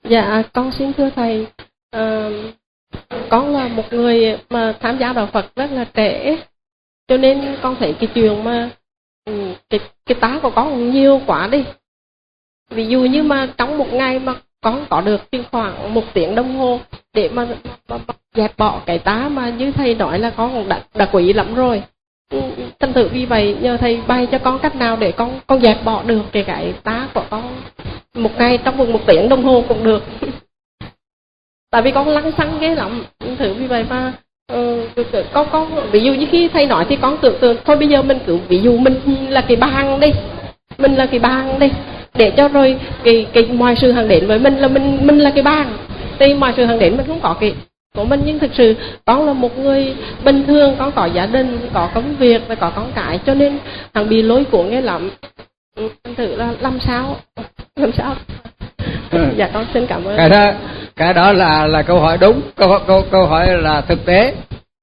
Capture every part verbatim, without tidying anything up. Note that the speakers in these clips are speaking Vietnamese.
Dạ, con xin thưa thầy, à, con là một người mà tham gia đạo Phật rất là trẻ, cho nên con thấy cái chuyện mà cái cái tá của con nhiều quá đi. Ví dụ như mà trong một ngày mà con có được khoảng một tiếng đồng hồ để mà, mà, mà dẹp bỏ cái tá mà như thầy nói là con cũng đã, đã quý lắm rồi. Thành thử vì vậy nhờ thầy bày cho con cách nào để con con dẹp bỏ được cái cái tá của con một ngày trong vòng một tiếng đồng hồ cũng được. Tại vì con lăng xăng ghê lắm. Thử vì vậy mà uh, con con ví dụ như khi thầy nói thì con tưởng tượng thôi bây giờ mình cứ ví dụ mình là cái bàn đi, mình là cái bàn đi, để cho rồi cái cái mọi sự hàng đến với mình là mình mình là cái bàn, thì mọi sự hàng đến mình không có cái của mình. Nhưng thực sự con là một người bình thường, con có gia đình, có công việc và có con cái, cho nên thằng bị lối cuốn nghe lắm. Thử là làm sao làm sao dạ con xin cảm ơn. Cái đó cái đó là là câu hỏi đúng, câu câu câu hỏi là thực tế.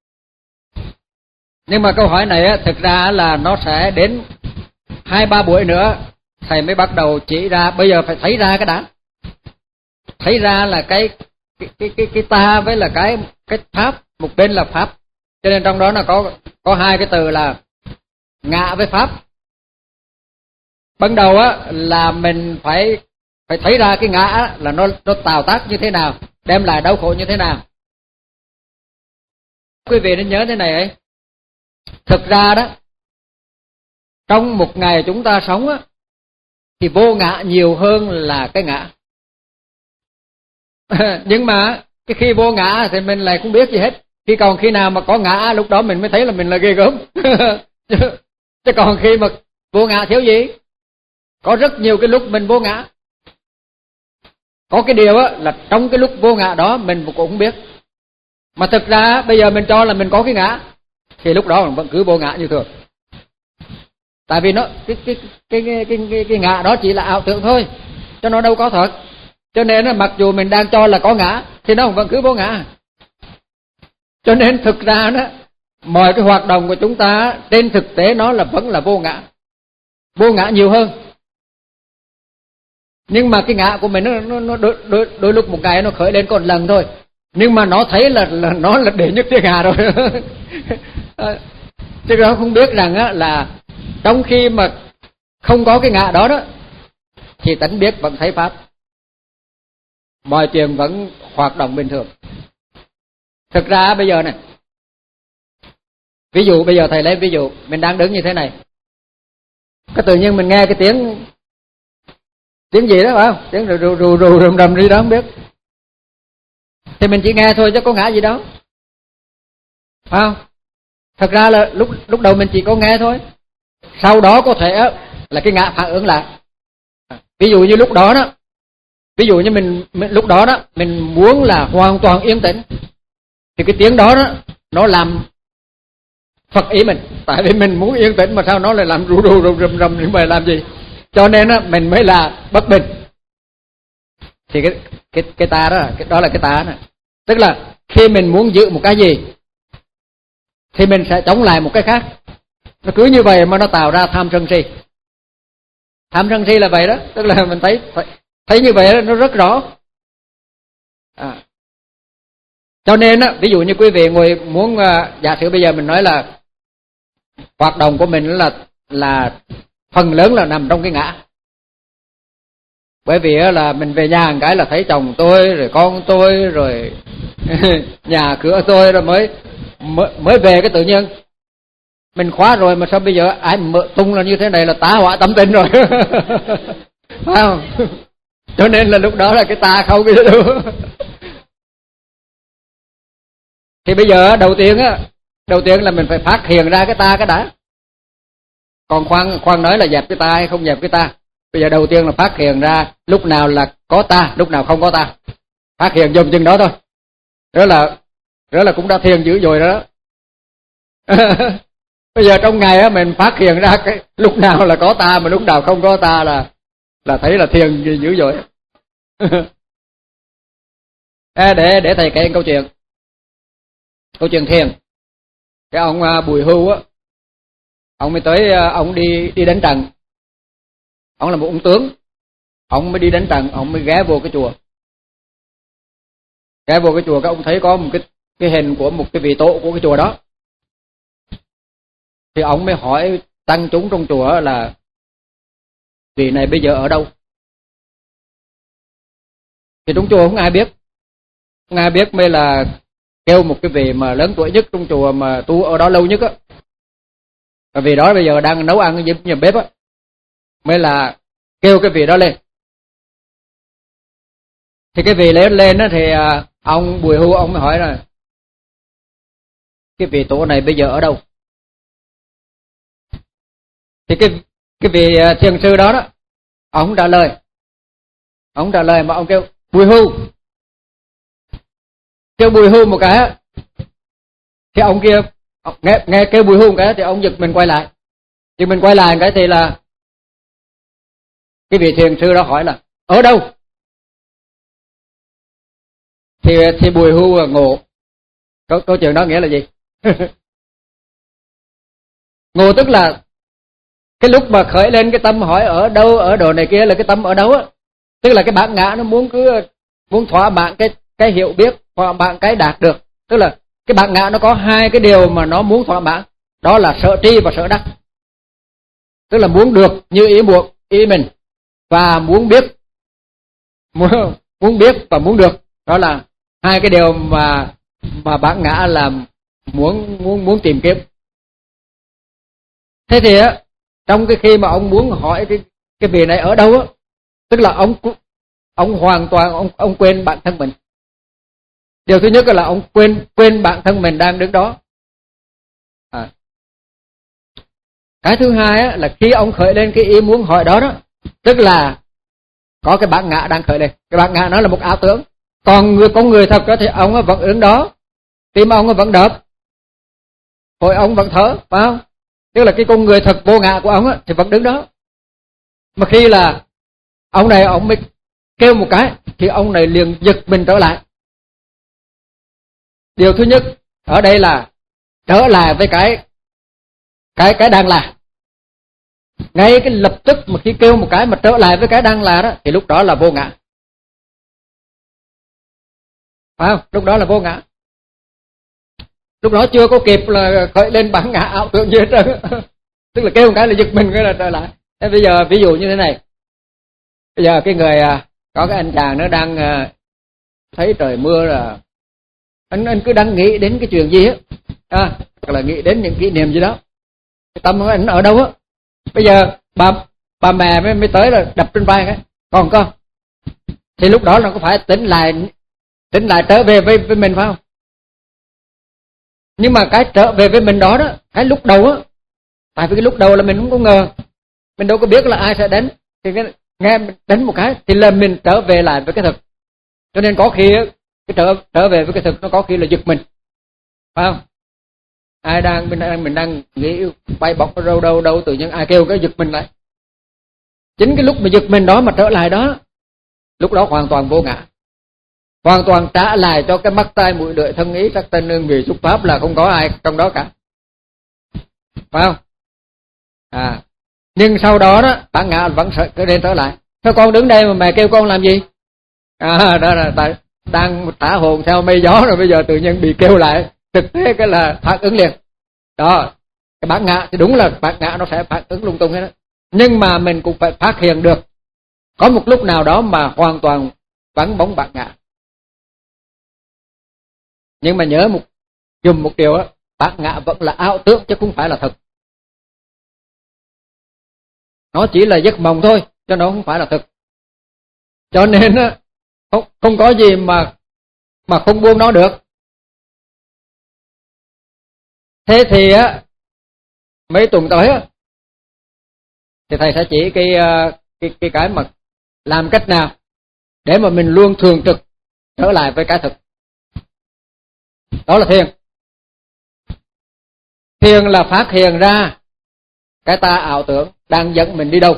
Nhưng mà câu hỏi này á, thực ra là nó sẽ đến hai ba buổi nữa thầy mới bắt đầu chỉ ra. Bây giờ phải thấy ra cái đã, thấy ra là cái cái cái cái, cái ta với là cái cái pháp, một bên là pháp, cho nên trong đó là có có hai cái từ là ngã với pháp. Ban đầu á là mình phải phải thấy ra cái ngã á, là nó nó tạo tác như thế nào, đem lại đau khổ như thế nào. Quý vị nên nhớ thế này ấy, thực ra đó trong một ngày chúng ta sống á thì vô ngã nhiều hơn là cái ngã. Nhưng mà cái khi vô ngã thì mình lại không biết gì hết. Khi còn khi nào mà có ngã, lúc đó mình mới thấy là mình là ghê gớm. Chứ còn khi mà vô ngã thiếu gì? Có rất nhiều cái lúc mình vô ngã. Có cái điều á là trong cái lúc vô ngã đó mình cũng không biết. Mà thực ra bây giờ mình cho là mình có cái ngã, thì lúc đó mình vẫn cứ vô ngã như thường. Tại vì nó cái cái cái cái cái, cái, cái ngã đó chỉ là ảo tưởng thôi, cho nó đâu có thật. Cho nên mặc dù mình đang cho là có ngã thì nó vẫn cứ vô ngã. Cho nên thực ra đó, mọi cái hoạt động của chúng ta trên thực tế nó là vẫn là vô ngã, vô ngã nhiều hơn. Nhưng mà cái ngã của mình nó, nó, nó đôi, đôi, đôi lúc một ngày nó khởi lên còn lần thôi, nhưng mà nó thấy là, là nó là để nhất thiên hạ rồi. Chứ nó không biết rằng á, là trong khi mà không có cái ngã đó đó thì tánh biết vẫn thấy pháp, mọi chuyện vẫn hoạt động bình thường. Thực ra bây giờ này, ví dụ bây giờ thầy lấy ví dụ mình đang đứng như thế này, cái tự nhiên mình nghe cái tiếng tiếng gì đó phải không, tiếng rù rù rù rù rầm rầm gì đó không biết, thì mình chỉ nghe thôi chứ có ngã gì đâu, phải không? Thật ra là lúc lúc đầu mình chỉ có nghe thôi, sau đó có thể là cái ngã phản ứng lại. Ví dụ như lúc đó đó, ví dụ như mình, mình lúc đó đó mình muốn là hoàn toàn yên tĩnh, thì cái tiếng đó đó nó làm phật ý mình, tại vì mình muốn yên tĩnh mà sao nó lại làm rù rù rù rầm rầm như vậy làm gì? Cho nên đó, mình mới là bất bình. Thì cái cái cái ta đó, cái đó là cái ta đó. Tức là khi mình muốn giữ một cái gì thì mình sẽ chống lại một cái khác. Nó cứ như vậy mà nó tạo ra tham sân si. Tham sân si là vậy đó, tức là mình thấy thấy như vậy đó, nó rất rõ. À. Cho nên á, ví dụ như quý vị ngồi muốn uh, giả sử bây giờ mình nói là hoạt động của mình là là phần lớn là nằm trong cái ngã. Bởi vì là mình về nhà một cái là thấy chồng tôi, rồi con tôi, rồi nhà cửa tôi, rồi mới mới, mới về cái tự nhiên mình khóa rồi mà sao bây giờ ai mở tung là như thế này là tá hỏa tâm tình rồi. Phải không? Cho nên là lúc đó là cái ta không cái đâu. Thì bây giờ đầu tiên á, đầu tiên là mình phải phát hiện ra cái ta cái đã. Còn khoan khoan nói là dẹp cái ta hay không dẹp cái ta. Bây giờ đầu tiên là phát hiện ra lúc nào là có ta, lúc nào không có ta. Phát hiện dùm chừng đó thôi. Đó là đó là cũng đã thiền dữ dội đó. Bây giờ trong ngày á mình phát hiện ra cái lúc nào là có ta mà lúc nào không có ta là là thấy là thiền dữ dội. À, để để thầy kể câu chuyện. Câu chuyện thiền. Cái ông Bùi Hưu á, ông mới tới, ông đi đi đánh trận. Ông là một ông tướng, ông mới đi đánh trận, ông mới ghé vô cái chùa. ghé vô cái chùa các ông thấy có một cái cái hình của một cái vị tổ của cái chùa đó, thì ông mới hỏi tăng chúng trong chùa là vị này bây giờ ở đâu. Thì trong chùa không ai biết, không ai biết, mới là kêu một cái vị mà lớn tuổi nhất trong chùa mà tu ở đó lâu nhất á, và vì đó bây giờ đang nấu ăn ở nhà bếp á, mới là kêu cái vị đó lên. Thì cái vị lên lên á thì ông Bùi Hưu ông mới hỏi là cái vị tổ này bây giờ ở đâu. Thì cái cái vị thiền sư đó đó, ông trả lời, ông trả lời mà ông kêu Bùi Hưu, kêu Bùi Hưu một cái, thì ông kia nghe nghe kêu Bùi Hưu một cái thì ông giật mình quay lại, giật mình quay lại một cái thì là cái vị thiền sư đó hỏi là ở đâu. Thì thì Bùi Hưu ngộ. Câu, câu chuyện đó nghĩa là gì? Ngộ tức là cái lúc mà khởi lên cái tâm hỏi ở đâu, ở đồ này kia là cái tâm ở đâu á, tức là cái bản ngã nó muốn cứ muốn thỏa mãn cái cái hiểu biết, thỏa mãn cái đạt được. Tức là cái bản ngã nó có hai cái điều mà nó muốn thỏa mãn, đó là sợ tri và sợ đắc. Tức là muốn được như ý muốn ý mình, và muốn biết, muốn, muốn biết và muốn được. Đó là hai cái điều mà mà bản ngã là muốn muốn muốn tìm kiếm. Thế thì á, trong cái khi mà ông muốn hỏi cái cái vị này ở đâu á, tức là ông ông hoàn toàn ông ông quên bản thân mình. Điều thứ nhất là ông quên quên bản thân mình đang đứng đó. À. Cái thứ hai á, là khi ông khởi lên cái ý muốn hỏi đó đó, tức là có cái bản ngã đang khởi lên. Cái bản ngã nó là một ảo tưởng. Còn người con người thật đó thì ông vẫn đứng đó, tim ông vẫn đập, phổi ông vẫn thở, phải không? Tức là cái con người thật vô ngã của ông á, thì vẫn đứng đó. Mà khi là ông này ông mới kêu một cái thì ông này liền giật mình trở lại. Điều thứ nhất ở đây là trở lại với cái cái cái đang là. Ngay cái lập tức mà khi kêu một cái mà trở lại với cái đang là đó, thì lúc đó là vô ngã. Phải không? Lúc đó là vô ngã. Lúc đó chưa có kịp là khởi lên bản ngã ảo tưởng gì hết trơn. Tức là kêu một cái là giật mình cái là trở lại. Thế bây giờ ví dụ như thế này. Bây giờ cái người có cái anh chàng nó đang thấy trời mưa là anh anh cứ đang nghĩ đến cái chuyện gì á, à, hoặc là nghĩ đến những kỷ niệm gì đó. Cái tâm của anh ở đâu á. Bây giờ bà bà mẹ mới, mới tới là đập trên vai cái còn con. Thì lúc đó là có phải tỉnh lại tỉnh lại trở về với, với mình phải không? Nhưng mà cái trở về với mình đó đó, cái lúc đầu á, tại vì cái lúc đầu là mình không có ngờ, mình đâu có biết là ai sẽ đến, thì cái, nghe đến một cái thì là mình trở về lại với cái thực. Cho nên có khi cái trở trở về với cái thực nó có khi là giật mình, phải không? Ai đang mình đang mình đang nghĩ bay bọc ở đâu đâu đâu, tự nhiên ai kêu cái giật mình lại. Chính cái lúc mà giật mình đó mà trở lại đó, lúc đó hoàn toàn vô ngã, hoàn toàn trả lại cho cái mắt tai mũi lưỡi thân ý sắc tên hương vị xúc pháp, là không có ai trong đó cả, phải không? À, nhưng sau đó đó bản ngã vẫn trở nên trở lại. Sao con đứng đây mà mẹ kêu con làm gì? À, đó là tại đang thả hồn theo mây gió rồi, bây giờ tự nhiên bị kêu lại, thực tế cái là phản ứng liền. Đó, cái bản ngã thì đúng là bản ngã nó sẽ phản ứng lung tung hết đó. Nhưng mà mình cũng phải phát hiện được có một lúc nào đó mà hoàn toàn vắng bóng bản ngã. Nhưng mà nhớ một dùng một điều đó, bản ngã vẫn là ảo tưởng chứ không phải là thật. Nó chỉ là giấc mộng thôi, chứ nó không phải là thật. Cho nên không, không có gì mà mà không buông nó được. Thế thì á, mấy tuần tới á, thì thầy sẽ chỉ cái cái cái cái mà làm cách nào để mà mình luôn thường trực trở lại với cái thực. Đó là thiền. Thiền là phát hiện ra cái ta ảo tưởng đang dẫn mình đi đâu,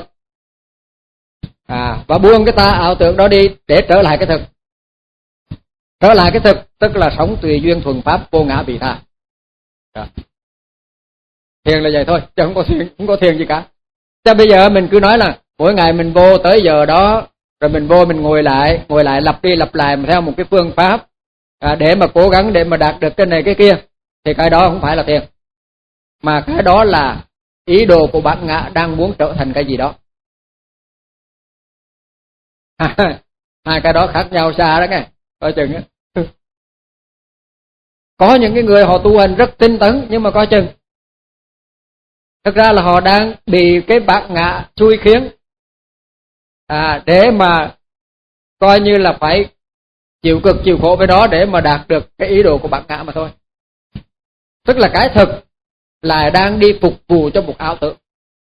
à, và buông cái ta ảo tưởng đó đi để trở lại cái thực. Trở lại cái thực tức là sống tùy duyên thuần pháp, vô ngã vị tha. À. Thiền là vậy thôi, chứ không có thiền, không có thiền gì cả. Chứ bây giờ mình cứ nói là mỗi ngày mình vô tới giờ đó, rồi mình vô mình ngồi lại, ngồi lại lặp đi lặp lại theo một cái phương pháp, à, để mà cố gắng để mà đạt được cái này cái kia, thì cái đó không phải là thiền, mà cái đó là ý đồ của bản ngã đang muốn trở thành cái gì đó. Hai cái đó khác nhau xa đó nghe, coi chừng á. Có những cái người họ tu hành rất tinh tấn, nhưng mà coi chừng, thực ra là họ đang bị cái bản ngã xui khiến, à, để mà coi như là phải chịu cực chịu khổ với đó để mà đạt được cái ý đồ của bản ngã mà thôi. Tức là cái thực là đang đi phục vụ cho một ảo tưởng.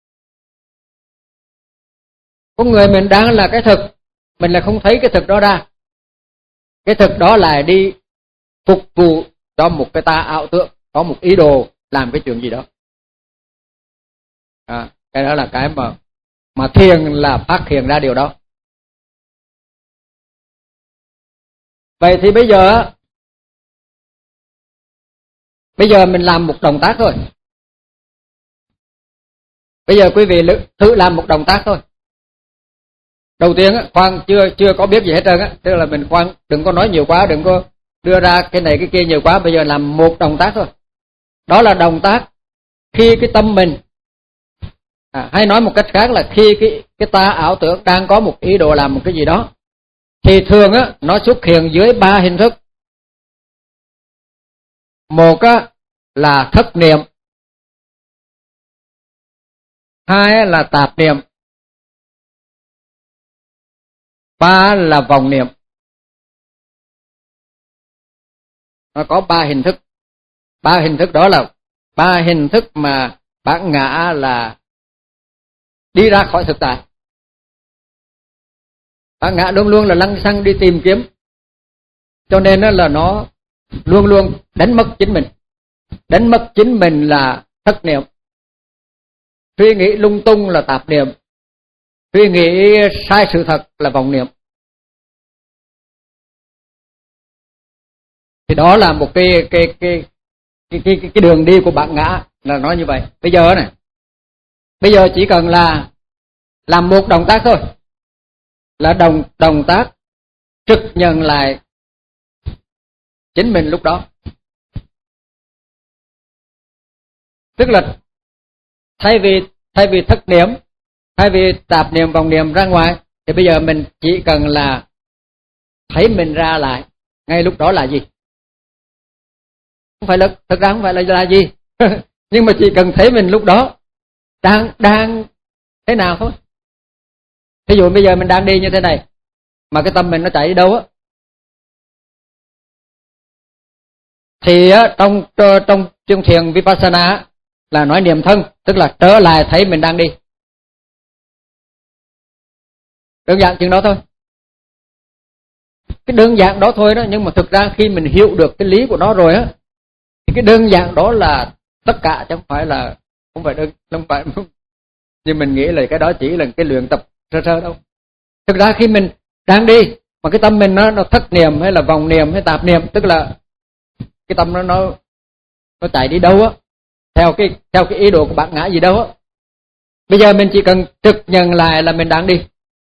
Con người mình đang là cái thực, mình là không thấy cái thực đó ra. Cái thực đó là đi phục vụ cho một cái ta ảo tưởng, có một ý đồ làm cái chuyện gì đó. À, cái đó là cái mà mà thiền là phát hiện ra điều đó. Vậy thì bây giờ bây giờ mình làm một động tác thôi. Bây giờ quý vị thử làm một động tác thôi. Đầu tiên khoan chưa chưa có biết gì hết trơn á, tức là mình khoan đừng có nói nhiều quá, đừng có đưa ra cái này cái kia nhiều quá. Bây giờ làm một động tác thôi. Đó là động tác khi cái tâm mình, à, hay nói một cách khác là khi cái cái ta ảo tưởng đang có một ý đồ làm một cái gì đó, thì thường á nó xuất hiện dưới ba hình thức. Một á là thất niệm, hai là tạp niệm, ba là vọng niệm. Nó có ba hình thức. Ba hình thức đó là ba hình thức mà bản ngã là đi ra khỏi thực tại. Bản ngã luôn luôn là lăng xăng đi tìm kiếm, cho nên là nó luôn luôn đánh mất chính mình. Đánh mất chính mình là thất niệm. Suy nghĩ lung tung là tạp niệm. Suy nghĩ sai sự thật là vọng niệm. Thì đó là một cái cái cái cái cái, cái, cái đường đi của bản ngã là nói như vậy. Bây giờ này, bây giờ chỉ cần là làm một động tác thôi, là động động tác trực nhận lại chính mình lúc đó. Tức là thay vì thay vì thất niệm, thay vì tạp niệm vọng niệm ra ngoài, thì bây giờ mình chỉ cần là thấy mình ra lại ngay lúc đó là gì. Không phải là, thật ra không phải là là gì nhưng mà chỉ cần thấy mình lúc đó đang đang thế nào thôi. Ví dụ bây giờ mình đang đi như thế này, mà cái tâm mình nó chạy đi đâu á, thì á, trong trong chương thiền Vipassana là nói niệm thân, tức là trở lại thấy mình đang đi. Đơn giản chừng đó thôi. Cái đơn giản đó thôi đó, nhưng mà thực ra khi mình hiểu được cái lý của nó rồi á, thì cái đơn giản đó là tất cả, chứ không phải là không phải đơn, không phải nhưng mình nghĩ là cái đó chỉ là cái luyện tập sơ sơ đâu. Thực ra khi mình đang đi mà cái tâm mình nó nó thất niệm hay là vọng niệm hay tạp niệm, tức là cái tâm nó nó nó chạy đi đâu á, theo cái theo cái ý đồ của bản ngã gì đâu á. Bây giờ mình chỉ cần trực nhận lại là mình đang đi.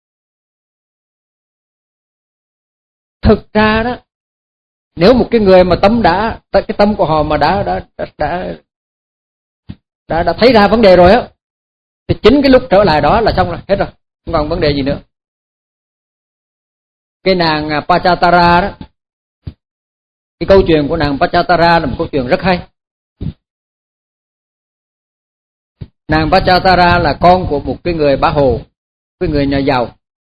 Thực ra đó, nếu một cái người mà tâm đã cái tâm của họ mà đã đã đã đã đã, đã thấy ra vấn đề rồi á, thì chính cái lúc trở lại đó là xong rồi, hết rồi, không còn vấn đề gì nữa. Cái nàng Pachatara đó, cái câu chuyện của nàng Pachatara là một câu chuyện rất hay. Nàng Pachatara là con của một cái người bá hồ, cái người nhà giàu.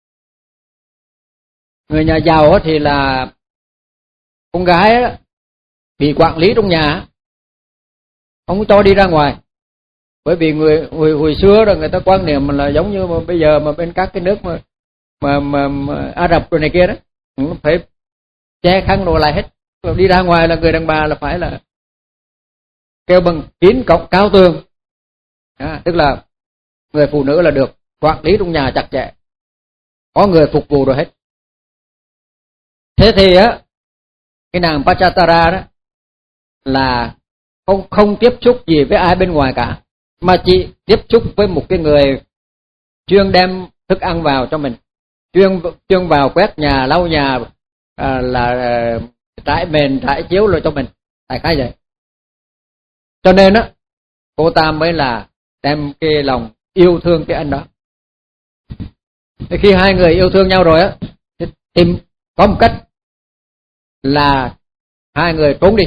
Người nhà giàu thì là con gái đó, bị quản lý trong nhà, không cho đi ra ngoài. Bởi vì người hồi, hồi xưa rồi người ta quan niệm là giống như mà bây giờ mà bên các cái nước mà mà mà, mà Ả Rập rồi này kia đó, phải che khăn đồ lại hết. Rồi đi ra ngoài là người đàn bà là phải là kêu bằng kín cổng cao tường. À, tức là người phụ nữ là được quản lý trong nhà chặt chẽ, có người phục vụ rồi hết. Thế thì á, cái nàng Pachatara đó là không không tiếp xúc gì với ai bên ngoài cả, mà chỉ tiếp xúc với một cái người chuyên đem thức ăn vào cho mình, chuyên chuyên vào quét nhà, lau nhà, à, là trải mền trải chiếu rồi cho mình, đại khái vậy. Cho nên á, cô ta mới là đem cái lòng yêu thương cái anh đó. Thì khi hai người yêu thương nhau rồi á, thì tìm có một cách là hai người trốn đi.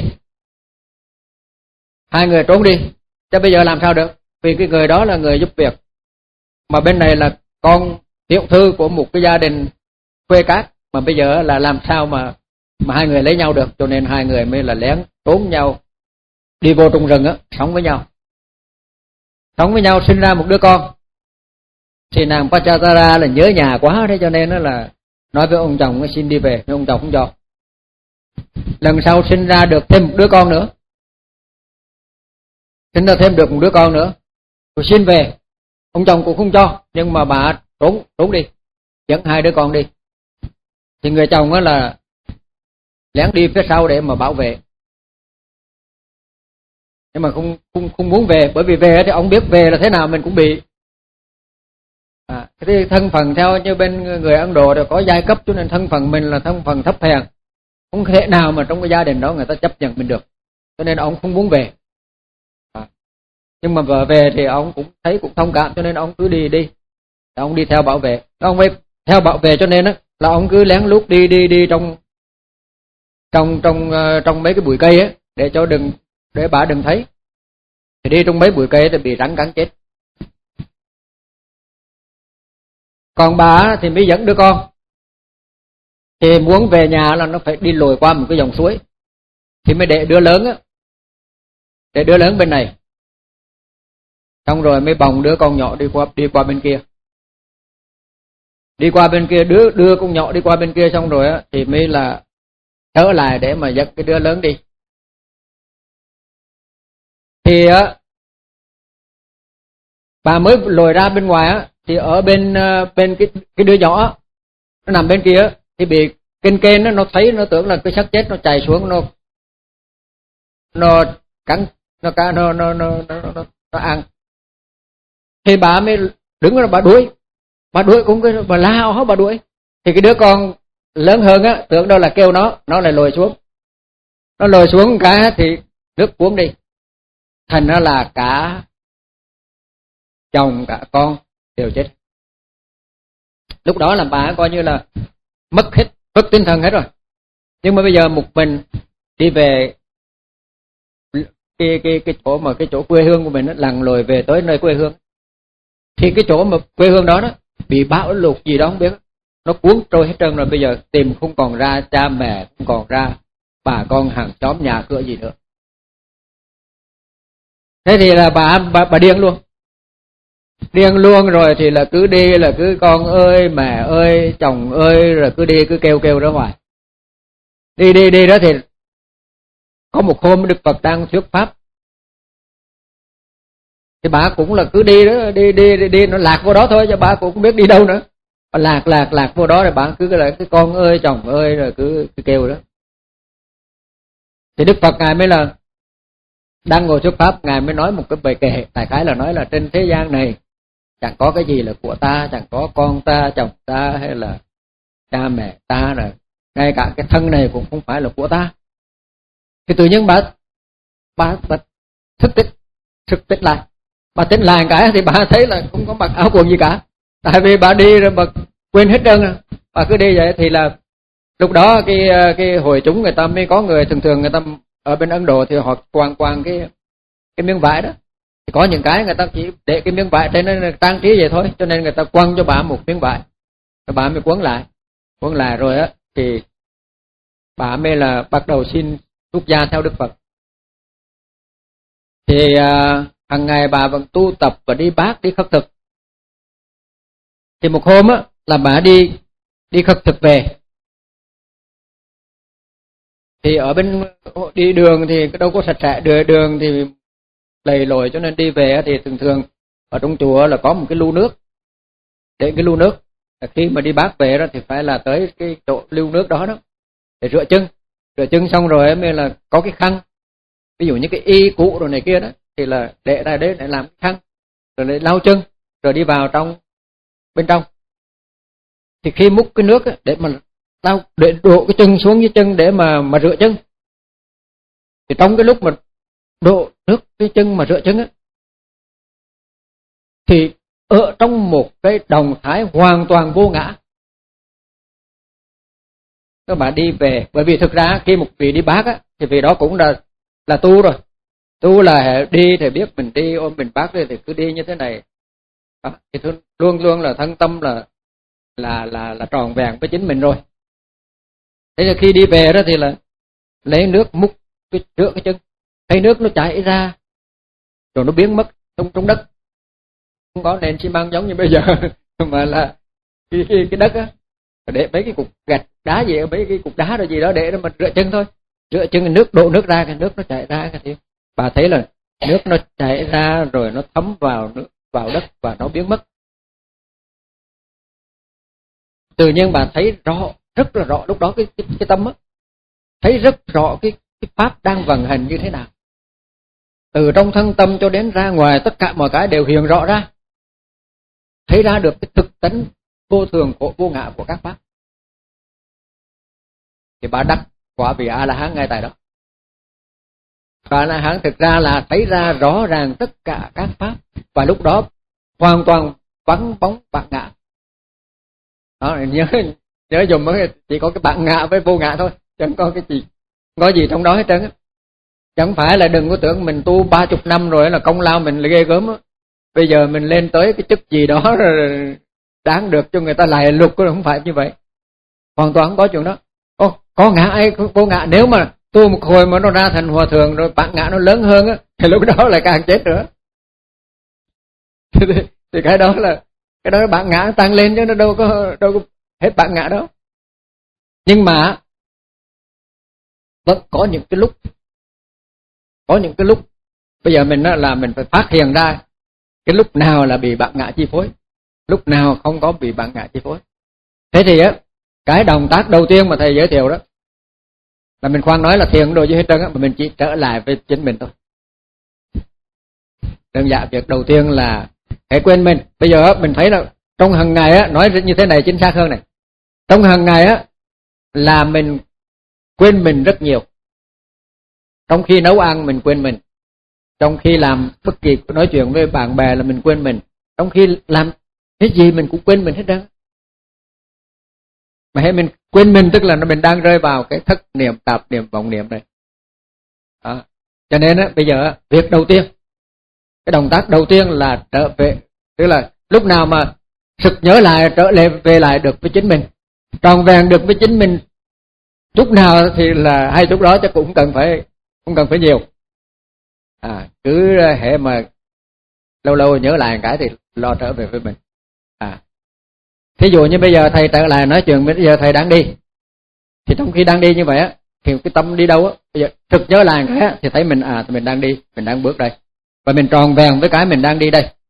Hai người trốn đi, chứ bây giờ làm sao được? Vì cái người đó là người giúp việc, mà bên này là con tiểu thư của một cái gia đình quê cát, mà bây giờ là làm sao mà mà hai người lấy nhau được. Cho nên hai người mới là lén trốn nhau, đi vô trong rừng á, sống với nhau. Sống với nhau sinh ra một đứa con. Thì nàng Pachachatara là nhớ nhà quá, thế cho nên là nói với ông chồng xin đi về, nhưng ông chồng không cho. Lần sau sinh ra được thêm một đứa con nữa, sinh ra thêm được một đứa con nữa, rồi xin về, ông chồng cũng không cho, nhưng mà bà trốn trốn đi, dẫn hai đứa con đi. Thì người chồng á là lén đi phía sau để mà bảo vệ, nhưng mà không không không muốn về, bởi vì về thì ông biết về là thế nào mình cũng bị. À, cái thân phận theo như bên người Ấn Độ đều có giai cấp, cho nên thân phận mình là thân phận thấp hèn, không thể nào mà trong cái gia đình đó người ta chấp nhận mình được, cho nên ông không muốn về. À, nhưng mà vợ về thì ông cũng thấy cũng thông cảm, cho nên ông cứ đi đi, ông đi theo bảo vệ, ông phải theo bảo vệ, cho nên á là ông cứ lén lút đi đi đi trong trong trong trong mấy cái bụi cây á, để cho đừng để bà đừng thấy. Thì đi trong mấy bụi cây thì bị rắn cắn chết. Còn bà thì mới dẫn đứa con, thì muốn về nhà là nó phải đi lội qua một cái dòng suối, thì mới để đứa lớn á, để đứa lớn bên này, xong rồi mới bồng đứa con nhỏ đi qua đi qua bên kia, đi qua bên kia đứa đưa con nhỏ đi qua bên kia, xong rồi á thì mới là trở lại để mà dẫn cái đứa lớn đi. Thì á bà mới lồi ra bên ngoài á, thì ở bên bên cái cái đứa nhỏ nó nằm bên kia thì bị kên kên nó nó thấy, nó tưởng là cái xác chết, nó chạy xuống, nó nó cắn, nó cá nó nó nó nó, nó, nó ăn. Thì bà mới đứng ra bà đuổi, bà đuổi cũng cái bà lao hết bà đuổi. Thì cái đứa con lớn hơn á tưởng đâu là kêu nó, nó lại lồi xuống, nó lồi xuống cái thì nước cuốn đi, thành ra là cả chồng cả con đều chết. Lúc đó là bà coi như là mất hết, mất tinh thần hết rồi. Nhưng mà bây giờ một mình đi về cái cái cái chỗ mà cái chỗ quê hương của mình, lặn lội về tới nơi quê hương, thì cái chỗ mà quê hương đó đó bị bão lụt gì đó không biết, nó cuốn trôi hết trơn rồi. Bây giờ tìm không còn ra cha mẹ, không còn ra bà con hàng xóm nhà cửa gì nữa. Thế thì là bà bà, bà điên luôn, điên luôn rồi. Thì là cứ đi là cứ con ơi mẹ ơi chồng ơi, rồi cứ đi cứ kêu kêu ra ngoài, đi đi đi đó. Thì có một hôm Đức Phật đang thuyết pháp, thì bà cũng là cứ đi đó, đi đi đi, đi nó lạc vô đó thôi, chứ bà cũng không biết đi đâu nữa. Bà lạc lạc lạc vô đó rồi bà cứ là cái con ơi chồng ơi, rồi cứ, cứ kêu đó. Thì Đức Phật ngài mới là đang ngồi thuyết pháp, ngài mới nói một cái bài kệ, đại khái là nói là trên thế gian này chẳng có cái gì là của ta, chẳng có con ta, chồng ta hay là cha mẹ ta, rồi ngay cả cái thân này cũng không phải là của ta. Thì tự nhiên bà bà, bà thức tỉnh, thức tỉnh lại, bà tỉnh lại cái thì bà thấy là không có mặc áo quần gì cả, tại vì bà đi rồi bà quên hết trơn rồi. Bà cứ đi vậy. Thì là lúc đó cái cái hội chúng người ta mới có người, thường thường người ta ở bên Ấn Độ thì họ quàng quàng cái cái miếng vải đó, thì có những cái người ta chỉ để cái miếng vải trên nó trang trí vậy thôi, cho nên người ta quăng cho bà một miếng vải, rồi bà mới quấn lại, quấn lại rồi á thì bà mới là bắt đầu xin xuất gia theo Đức Phật. Thì à, hàng ngày bà vẫn tu tập và đi bát, đi khất thực. Thì một hôm á là bà đi đi khất thực về, thì ở bên đi đường thì đâu có sạch sẽ, đường đường thì lầy lội, cho nên đi về thì thường thường ở trong chùa là có một cái lu nước, để cái lu nước khi mà đi bát về đó thì phải là tới cái chỗ lưu nước đó đó để rửa chân, rửa chân xong rồi mới là có cái khăn, ví dụ như cái y cũ rồi này kia đó thì là để ra đấy để làm cái khăn, rồi để lau chân, rồi đi vào trong bên trong. Thì khi múc cái nước để mà tao để đổ cái chân xuống dưới chân để mà mà rửa chân. Thì trong cái lúc mà đổ nước cái chân mà rửa chân á, thì ở trong một cái động thái hoàn toàn vô ngã. Các bạn đi về, bởi vì thực ra khi một vị đi bác á, thì vị đó cũng là là tu rồi. Tu là đi thì biết mình đi, ôm mình bác thì cứ đi như thế này. Đó, thì luôn luôn là thân tâm là là là là tròn vẹn với chính mình rồi. Thế là khi đi về đó thì là lấy nước múc cái rửa cái chân, thấy nước nó chảy ra rồi nó biến mất trong trong đất, không có nền xi măng giống như bây giờ mà là cái cái, cái đất á, để mấy cái cục gạch đá gì, mấy cái cục đá rồi gì đó để mình rửa chân thôi, rửa chân nước đổ nước ra, cái nước nó chảy ra, thì bà thấy là nước nó chảy ra rồi nó thấm vào nước vào đất và nó biến mất. Tự nhiên bà thấy rõ, rất là rõ lúc đó cái cái, cái tâm á, thấy rất rõ cái cái pháp đang vận hành như thế nào. Từ trong thân tâm cho đến ra ngoài, tất cả mọi cái đều hiện rõ ra, thấy ra được cái thực tánh vô thường của vô ngã của các pháp. Thì bà đắc quả vị A La Hán ngay tại đó. Bà A La Hán thực ra là thấy ra rõ ràng tất cả các pháp, và lúc đó hoàn toàn vắng bóng bạc ngã. Đó, nhớ nhớ dùng chỉ có cái bạn ngã với vô ngã thôi, chẳng có cái gì có gì trong đó hết trơn á. Chẳng phải là đừng có tưởng mình tu ba chục năm rồi là công lao mình là ghê gớm á. Bây giờ mình lên tới cái chức gì đó rồi đáng được cho người ta lại lục, không phải như vậy. Hoàn toàn không có chuyện đó. Ô, có ngã ai vô ngã, nếu mà tu một hồi mà nó ra thành hòa thượng rồi bạn ngã nó lớn hơn á, thì lúc đó lại càng chết nữa. thì, thì cái đó là cái đó bạn ngã tăng lên chứ nó đâu có đâu có hết bạn ngã đó. Nhưng mà vẫn có những cái lúc có những cái lúc bây giờ mình đó là mình phải phát hiện ra cái lúc nào là bị bạn ngã chi phối, lúc nào không có bị bạn ngã chi phối. Thế thì á, cái động tác đầu tiên mà thầy giới thiệu đó là mình khoan nói là thiền đồ gì hết trơn á, mà mình chỉ trở lại với chính mình thôi. Đơn giản việc đầu tiên là hãy quên mình. Bây giờ mình thấy là trong hàng ngày á, nói như thế này chính xác hơn này, trong hàng ngày á là mình quên mình rất nhiều. Trong khi nấu ăn mình quên mình, trong khi làm bất kỳ nói chuyện với bạn bè là mình quên mình, trong khi làm cái gì mình cũng quên mình hết trơn. Mà hãy mình quên mình tức là mình đang rơi vào cái thất niệm, tạp niệm, vọng niệm này. Đó. Cho nên á, bây giờ việc đầu tiên, cái động tác đầu tiên là trở về, tức là lúc nào mà sực nhớ lại, trở lại về lại được với chính mình, tròn vẹn được với chính mình, chút nào thì là hay chút đó, chứ cũng cần phải không cần phải nhiều. À, cứ hệ mà lâu lâu nhớ lại một cái thì lo trở về với mình. À, thí dụ như bây giờ thầy trở lại nói chuyện, bây giờ thầy đang đi, thì trong khi đang đi như vậy á, thì cái tâm đi đâu á, bây giờ thực nhớ lại cái á, thì thấy mình à mình đang đi, mình đang bước đây, và mình tròn vẹn với cái mình đang đi đây.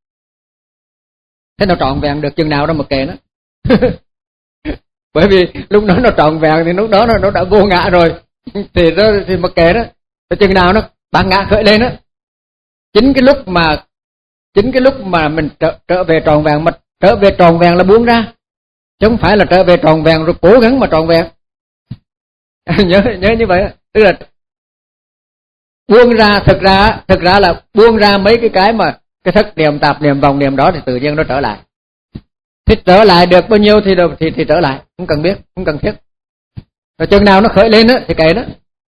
Thế nó tròn vẹn được chừng nào đó mà kệ nó. Bởi vì lúc đó nó tròn vẹn thì lúc đó nó, nó đã vô ngã rồi, thì nó thì mà kệ đó. Rồi chừng nào nó bạn ngã khởi lên á, chính cái lúc mà chính cái lúc mà mình trở, trở về tròn vẹn, mà trở về tròn vẹn là buông ra, chứ không phải là trở về tròn vẹn rồi cố gắng mà tròn vẹn. nhớ nhớ như vậy, tức là buông ra, thực ra thực ra là buông ra mấy cái cái mà cái thất niệm, tạp niệm, vọng niệm đó, thì tự nhiên nó trở lại. Thì trở lại được bao nhiêu thì thì thì trở lại, không cần biết, không cần thiết. Rồi chừng nào nó khởi lên á thì kệ nó.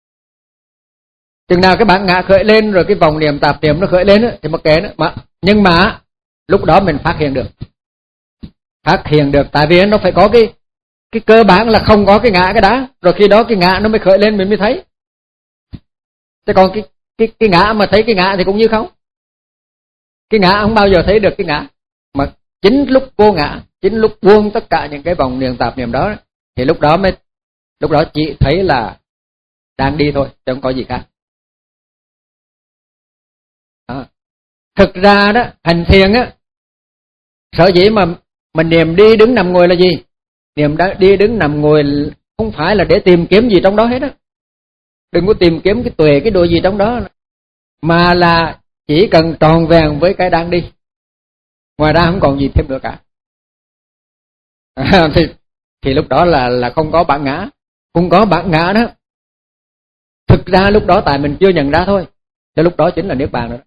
Chừng nào cái bản ngã khởi lên rồi cái vọng niệm, tạp niệm nó khởi lên á thì mặc kệ nó. Mà nhưng mà lúc đó mình phát hiện được, phát hiện được, tại vì nó phải có cái cái cơ bản là không có cái ngã cái đã, rồi khi đó cái ngã nó mới khởi lên mình mới thấy. Thế còn cái cái cái ngã mà thấy cái ngã thì cũng như không. Cái ngã không bao giờ thấy được cái ngã, mà chính lúc vô ngã, chính lúc buông tất cả những cái vọng niệm, tạp niệm đó, thì lúc đó mới lúc đó chỉ thấy là đang đi thôi, chứ không có gì khác. À, thực ra đó, hành thiền á, sở dĩ mà mình niệm đi đứng nằm ngồi là gì? Niệm đi đứng nằm ngồi không phải là để tìm kiếm gì trong đó hết á. Đừng có tìm kiếm cái tuệ, cái đồ gì trong đó, mà là chỉ cần tròn vẹn với cái đang đi, ngoài ra không còn gì thêm nữa cả. À, thì thì lúc đó là là không có bản ngã. Không có bản ngã đó, thực ra lúc đó tại mình chưa nhận ra thôi, cho lúc đó chính là niết bàn rồi đó.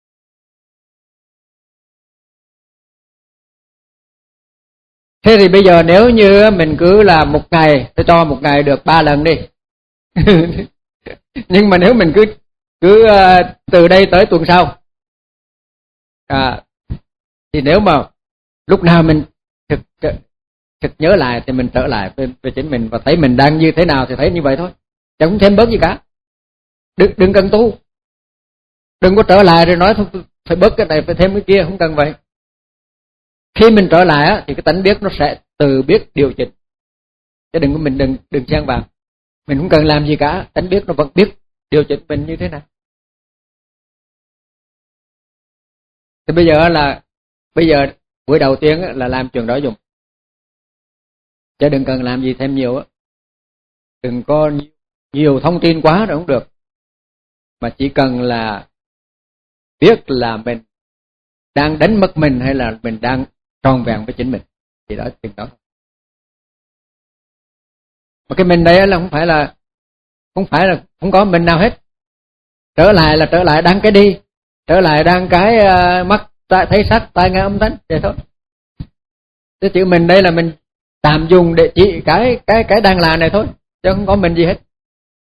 Thế thì bây giờ nếu như mình cứ là một ngày, tôi cho một ngày được ba lần đi. Nhưng mà nếu mình cứ cứ uh, từ đây tới tuần sau, à, thì nếu mà lúc nào mình thực thực nhớ lại thì mình trở lại với, với chính mình và thấy mình đang như thế nào thì thấy như vậy thôi, chẳng thêm bớt gì cả. Đừng đừng cần tu, đừng có trở lại rồi nói thôi phải bớt cái này phải thêm cái kia, không cần vậy. Khi mình trở lại á, thì cái tánh biết nó sẽ tự biết điều chỉnh, chứ đừng có mình đừng đừng xen vào. Mình không cần làm gì cả, tánh biết nó vẫn biết điều chỉnh mình như thế nào. Thì bây giờ là bây giờ buổi đầu tiên là làm chuyện đó dùng, chứ đừng cần làm gì thêm nhiều á. Đừng có nhiều thông tin quá rồi không được, mà chỉ cần là biết là mình đang đánh mất mình hay là mình đang tròn vẹn với chính mình, thì đó chừng đó. Mà cái mình đây là không phải là không phải là không có mình nào hết. Trở lại là trở lại đang cái đi, trở lại đang cái uh, mắt thấy sắc, tai nghe âm thanh, vậy thôi. Cái chữ mình đây là mình tạm dùng để chỉ cái cái cái đang là này thôi, chứ không có mình gì hết.